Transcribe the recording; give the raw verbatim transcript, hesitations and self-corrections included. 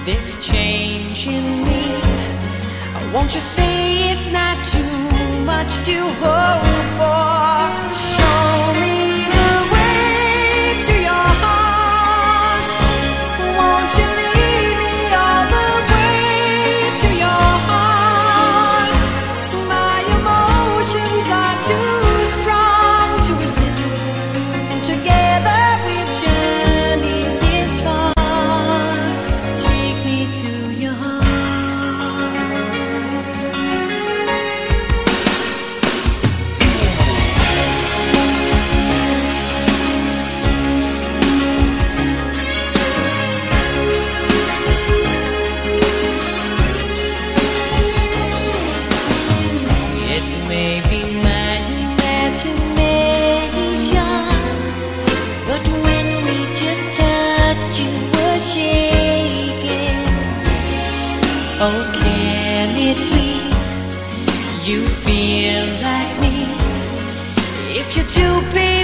this change in me. Won't you say it's not too much to hope for? Show me the way to your heart. Won't you lead me all the way to your heart? My emotions are too strong to resist, and together we've journeyed this far. Take me to your heart. It may be my imagination, but when we just touched, you were shaking. Oh, can it be you feel like me? If you're too big